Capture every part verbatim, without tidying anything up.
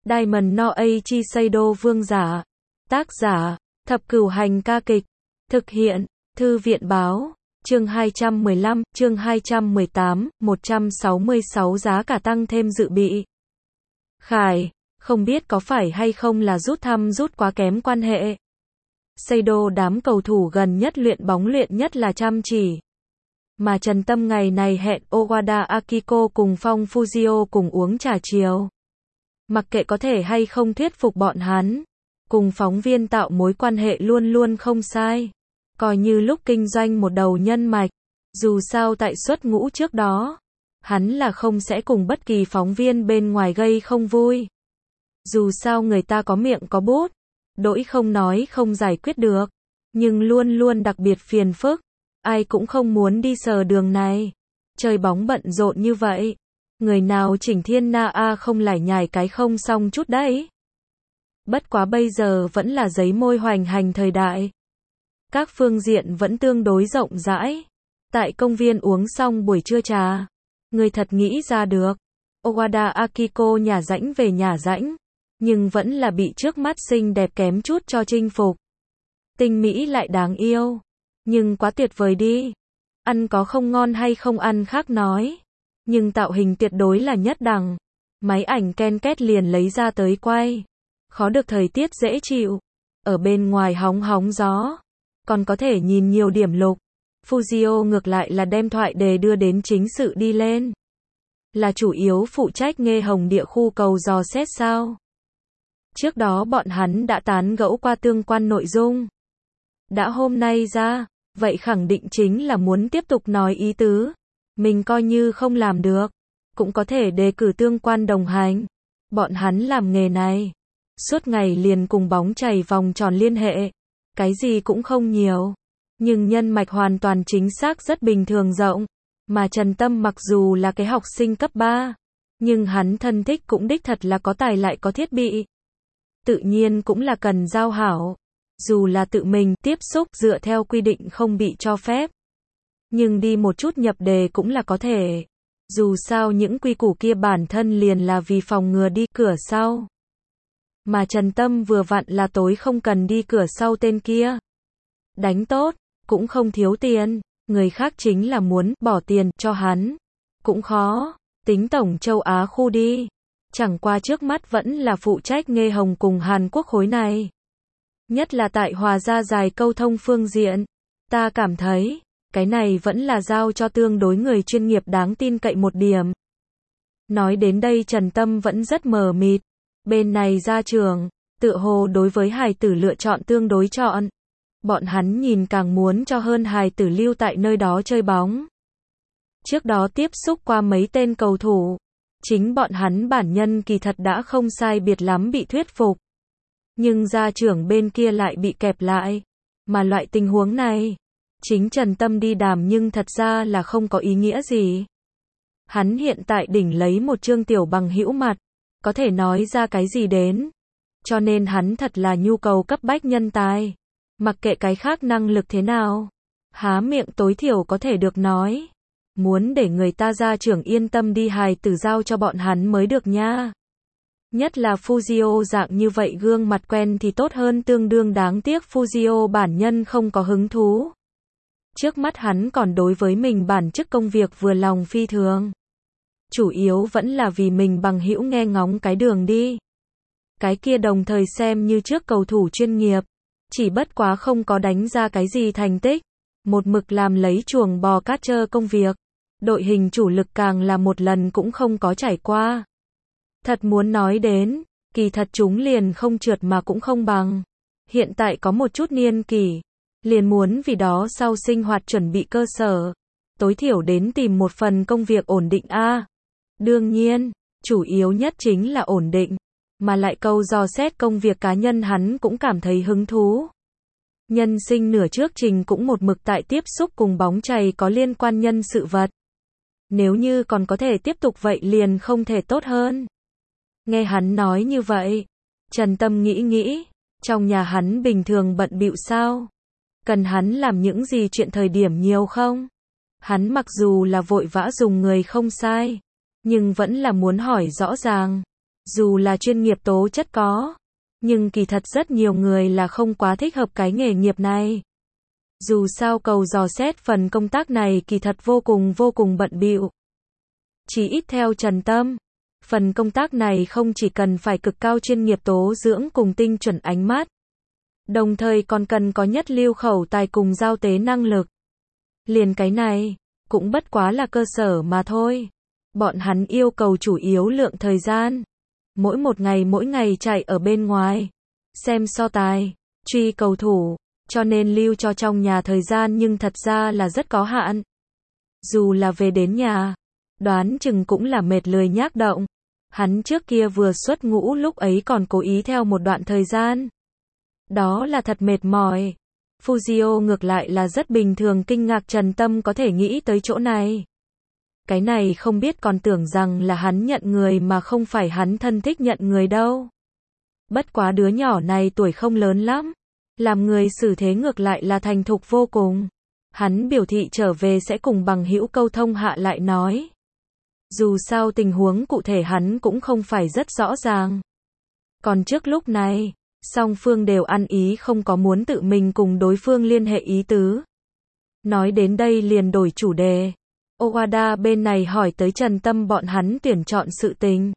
Diamond no Eiichi Seido Vương giả. Tác giả, Thập Cửu Hành ca kịch. Thực hiện, Thư viện báo. Chương hai trăm mười lăm, chương hai trăm mười tám, một trăm sáu mươi sáu giá cả tăng thêm dự bị. Khải, không biết có phải hay không là rút thăm rút quá kém quan hệ. Seido đám cầu thủ gần nhất luyện bóng luyện nhất là chăm chỉ. Mà Trần Tâm ngày này hẹn Owada Akiko cùng Phong Fujio cùng uống trà chiều. Mặc kệ có thể hay không thuyết phục bọn hắn, cùng phóng viên tạo mối quan hệ luôn luôn không sai. Coi như lúc kinh doanh một đầu nhân mạch, dù sao tại xuất ngũ trước đó, hắn là không sẽ cùng bất kỳ phóng viên bên ngoài gây không vui. Dù sao người ta có miệng có bút, đỗi không nói không giải quyết được, nhưng luôn luôn đặc biệt phiền phức, ai cũng không muốn đi sờ đường này. Chơi bóng bận rộn như vậy, người nào chỉnh thiên na a không lải nhải cái không xong chút đấy. Bất quá bây giờ vẫn là giấy môi hoành hành thời đại. Các phương diện vẫn tương đối rộng rãi. Tại công viên uống xong buổi trưa trà, người thật nghĩ ra được. Owada Akiko nhà rãnh về nhà rãnh, nhưng vẫn là bị trước mắt xinh đẹp kém chút cho chinh phục. Tinh mỹ lại đáng yêu, nhưng quá tuyệt vời đi. Ăn có không ngon hay không ăn khác nói, nhưng tạo hình tuyệt đối là nhất đẳng. Máy ảnh ken két liền lấy ra tới quay. Khó được thời tiết dễ chịu, ở bên ngoài hóng hóng gió, còn có thể nhìn nhiều điểm lục. Fujio ngược lại là đem thoại đề đưa đến chính sự đi lên. Là chủ yếu phụ trách Nghê Hồng địa khu cầu dò xét sao? Trước đó bọn hắn đã tán gẫu qua tương quan nội dung. Đã hôm nay ra, vậy khẳng định chính là muốn tiếp tục nói ý tứ. Mình coi như không làm được, cũng có thể đề cử tương quan đồng hành. Bọn hắn làm nghề này, suốt ngày liền cùng bóng chày vòng tròn liên hệ. Cái gì cũng không nhiều, nhưng nhân mạch hoàn toàn chính xác rất bình thường rộng. Mà Trần Tâm mặc dù là cái học sinh cấp ba, nhưng hắn thân thích cũng đích thật là có tài lại có thiết bị. Tự nhiên cũng là cần giao hảo. Dù là tự mình tiếp xúc dựa theo quy định không bị cho phép, nhưng đi một chút nhập đề cũng là có thể. Dù sao những quy củ kia bản thân liền là vì phòng ngừa đi cửa sau. Mà Trần Tâm vừa vặn là tối không cần đi cửa sau tên kia. Đánh tốt, cũng không thiếu tiền, người khác chính là muốn bỏ tiền cho hắn. Cũng khó, tính tổng châu Á khu đi. Chẳng qua trước mắt vẫn là phụ trách Nghê Hồng cùng Hàn Quốc khối này. Nhất là tại hòa ra dài câu thông phương diện. Ta cảm thấy, cái này vẫn là giao cho tương đối người chuyên nghiệp đáng tin cậy một điểm. Nói đến đây Trần Tâm vẫn rất mờ mịt. Bên này ra trường, tựa hồ đối với hài tử lựa chọn tương đối chọn. Bọn hắn nhìn càng muốn cho hơn hài tử lưu tại nơi đó chơi bóng. Trước đó tiếp xúc qua mấy tên cầu thủ, chính bọn hắn bản nhân kỳ thật đã không sai biệt lắm bị thuyết phục. Nhưng gia trưởng bên kia lại bị kẹp lại. Mà loại tình huống này, chính Trần Tâm đi đàm nhưng thật ra là không có ý nghĩa gì. Hắn hiện tại đỉnh lấy một chương tiểu bằng hữu mặt, có thể nói ra cái gì đến. Cho nên hắn thật là nhu cầu cấp bách nhân tài. Mặc kệ cái khác năng lực thế nào, há miệng tối thiểu có thể được nói. Muốn để người ta gia trưởng yên tâm đi hài tử giao cho bọn hắn mới được nha. Nhất là Fujio dạng như vậy gương mặt quen thì tốt hơn, tương đương đáng tiếc Fujio bản nhân không có hứng thú. Trước mắt hắn còn đối với mình bản chức công việc vừa lòng phi thường. Chủ yếu vẫn là vì mình bằng hữu nghe ngóng cái đường đi. Cái kia đồng thời xem như trước cầu thủ chuyên nghiệp, chỉ bất quá không có đánh ra cái gì thành tích, một mực làm lấy chuồng bò cát trơ công việc. Đội hình chủ lực càng là một lần cũng không có trải qua. Thật muốn nói đến, kỳ thật chúng liền không trượt mà cũng không bằng. Hiện tại có một chút niên kỷ, liền muốn vì đó sau sinh hoạt chuẩn bị cơ sở. Tối thiểu đến tìm một phần công việc ổn định a. Đương nhiên, chủ yếu nhất chính là ổn định, mà lại câu dò xét công việc cá nhân hắn cũng cảm thấy hứng thú. Nhân sinh nửa trước trình cũng một mực tại tiếp xúc cùng bóng chày có liên quan nhân sự vật. Nếu như còn có thể tiếp tục vậy liền không thể tốt hơn. Nghe hắn nói như vậy, Trần Tâm nghĩ nghĩ, trong nhà hắn bình thường bận bịu sao? Cần hắn làm những gì chuyện thời điểm nhiều không? Hắn mặc dù là vội vã dùng người không sai, nhưng vẫn là muốn hỏi rõ ràng. Dù là chuyên nghiệp tố chất có, nhưng kỳ thật rất nhiều người là không quá thích hợp cái nghề nghiệp này. Dù sao cầu dò xét phần công tác này kỳ thật vô cùng vô cùng bận bịu. Chỉ ít theo Trần Tâm, phần công tác này không chỉ cần phải cực cao chuyên nghiệp tố dưỡng cùng tinh chuẩn ánh mắt, đồng thời còn cần có nhất lưu khẩu tài cùng giao tế năng lực. Liền cái này, cũng bất quá là cơ sở mà thôi. Bọn hắn yêu cầu chủ yếu lượng thời gian. Mỗi một ngày mỗi ngày chạy ở bên ngoài, xem so tài, truy cầu thủ, cho nên lưu cho trong nhà thời gian nhưng thật ra là rất có hạn. Dù là về đến nhà, đoán chừng cũng là mệt lười nhác động. Hắn trước kia vừa xuất ngũ lúc ấy còn cố ý theo một đoạn thời gian. Đó là thật mệt mỏi. Fujio ngược lại là rất bình thường, kinh ngạc Trần Tâm có thể nghĩ tới chỗ này. Cái này không biết còn tưởng rằng là hắn nhận người mà không phải hắn thân thích nhận người đâu. Bất quá đứa nhỏ này tuổi không lớn lắm, làm người xử thế ngược lại là thành thục vô cùng. Hắn biểu thị trở về sẽ cùng bằng hữu câu thông hạ lại nói. Dù sao tình huống cụ thể hắn cũng không phải rất rõ ràng. Còn trước lúc này, song phương đều ăn ý không có muốn tự mình cùng đối phương liên hệ ý tứ. Nói đến đây liền đổi chủ đề. Owada bên này hỏi tới Trần Tâm bọn hắn tuyển chọn sự tình.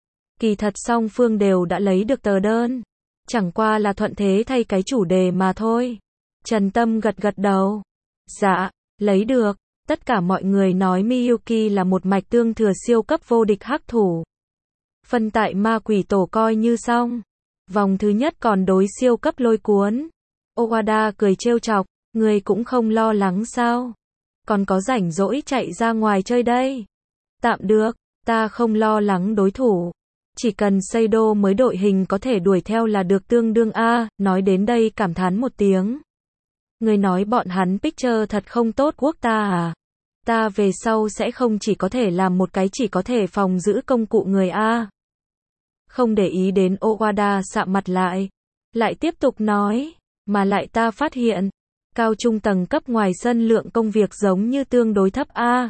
Kỳ thật song phương đều đã lấy được tờ đơn. Chẳng qua là thuận thế thay cái chủ đề mà thôi. Trần Tâm gật gật đầu. Dạ, lấy được. Tất cả mọi người nói Miyuki là một mạch tương thừa siêu cấp vô địch hắc thủ. Phân tại ma quỷ tổ coi như xong. Vòng thứ nhất còn đối siêu cấp lôi cuốn. Owada cười trêu chọc, người cũng không lo lắng sao? Còn có rảnh rỗi chạy ra ngoài chơi đây. Tạm được, ta không lo lắng đối thủ. Chỉ cần Seido mới đội hình có thể đuổi theo là được tương đương a. Nói đến đây cảm thán một tiếng. Người nói bọn hắn picture thật không tốt quốc ta à? Ta về sau sẽ không chỉ có thể làm một cái chỉ có thể phòng giữ công cụ người a. Không để ý đến Owada sạm mặt lại. Lại tiếp tục nói, mà lại ta phát hiện, cao trung tầng cấp ngoài sân lượng công việc giống như tương đối thấp a.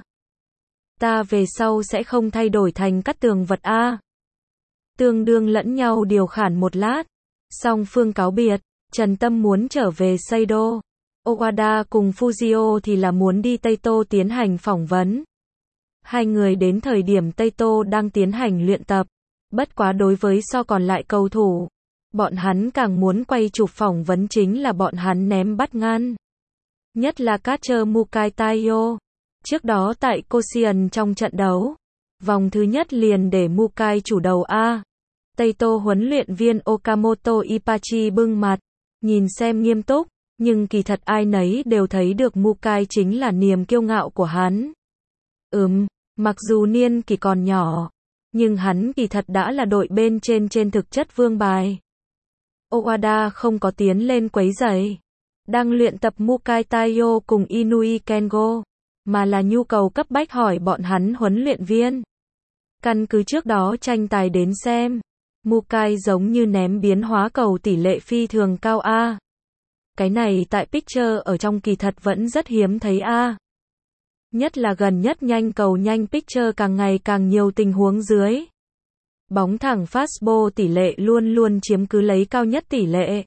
Ta về sau sẽ không thay đổi thành cắt tường vật a. Tương đương lẫn nhau điều khản một lát. Song phương cáo biệt, Trần Tâm muốn trở về Seido. Owada cùng Fujio thì là muốn đi Tây Tô tiến hành phỏng vấn. Hai người đến thời điểm Tây Tô đang tiến hành luyện tập. Bất quá đối với so còn lại cầu thủ, bọn hắn càng muốn quay chụp phỏng vấn chính là bọn hắn ném bắt ngăn. Nhất là catcher Mukai Taiyo. Trước đó tại Koshien trong trận đấu, vòng thứ nhất liền để Mukai chủ đầu A. Tây Tô huấn luyện viên Okamoto Ipachi bưng mặt, nhìn xem nghiêm túc, nhưng kỳ thật ai nấy đều thấy được Mukai chính là niềm kiêu ngạo của hắn. Ừm, mặc dù niên kỳ còn nhỏ, nhưng hắn kỳ thật đã là đội bên trên trên thực chất vương bài. Owada không có tiến lên quấy rầy, đang luyện tập Mukai Taiyo cùng Inui Kengo, mà là nhu cầu cấp bách hỏi bọn hắn huấn luyện viên. Căn cứ trước đó tranh tài đến xem, Mukai giống như ném biến hóa cầu tỷ lệ phi thường cao a. Cái này tại picture ở trong kỳ thật vẫn rất hiếm thấy a. Nhất là gần nhất nhanh cầu nhanh picture càng ngày càng nhiều tình huống dưới. Bóng thẳng fastball tỷ lệ luôn luôn chiếm cứ lấy cao nhất tỷ lệ.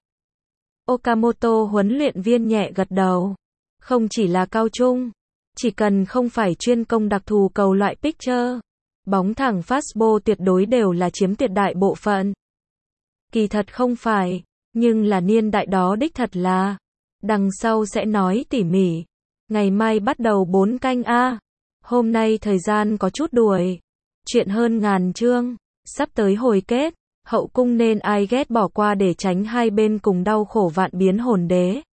Okamoto huấn luyện viên nhẹ gật đầu. Không chỉ là cao trung, chỉ cần không phải chuyên công đặc thù cầu loại picture, bóng thẳng fastball tuyệt đối đều là chiếm tuyệt đại bộ phận. Kỳ thật không phải, nhưng là niên đại đó đích thật là. Đằng sau sẽ nói tỉ mỉ. Ngày mai bắt đầu bốn canh a. Hôm nay thời gian có chút đuổi. Chuyện hơn ngàn chương, sắp tới hồi kết, hậu cung nên ai ghét bỏ qua để tránh hai bên cùng đau khổ vạn biến hồn đế.